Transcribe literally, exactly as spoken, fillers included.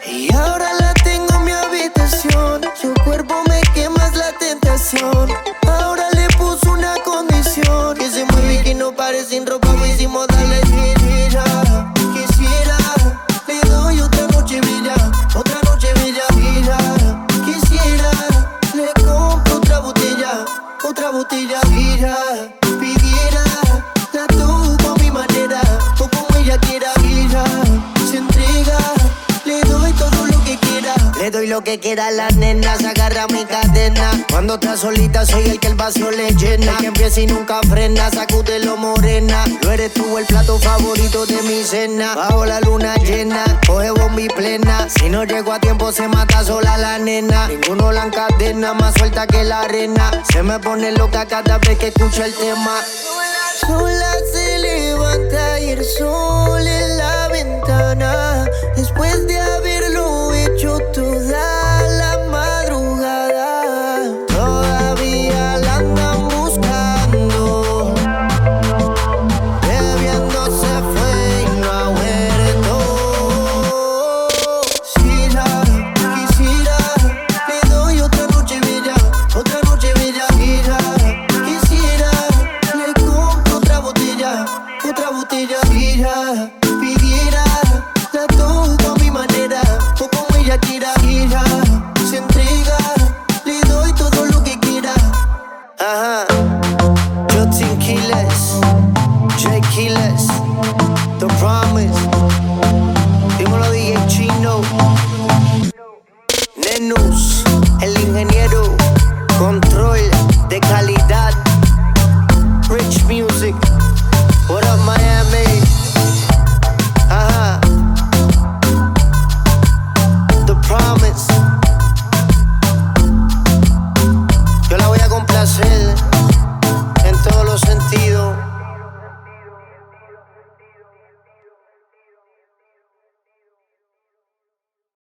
Y ahora la tengo en mi habitación. Su cuerpo me quema, es la tentación. Ahora le puso una condición: que se mueve y que no pare sin ropa, pues hicimos darle gira. Quisiera, le doy otra noche bella, otra noche bella, gira. Quisiera, le compro otra botella, otra botella, gira. Pidiera, la toco a mi manera, o como ella quiera, gira. Se entrega, le doy todo lo que quiera. Le doy lo que quiera a la nena, se agarra mi cadena. Cuando está solita soy el que el vacío le llena. El que empieza y nunca frena, sacúdelo morena. Lo eres tú el plato favorito de mi cena. Bajo la luna llena, coge bombi plena. Si no llego a tiempo se mata sola la nena. Ninguno la encadena, más suelta que la arena. Se me pone loca cada vez que escucha el tema. Sola se levanta y el sol en la ventana.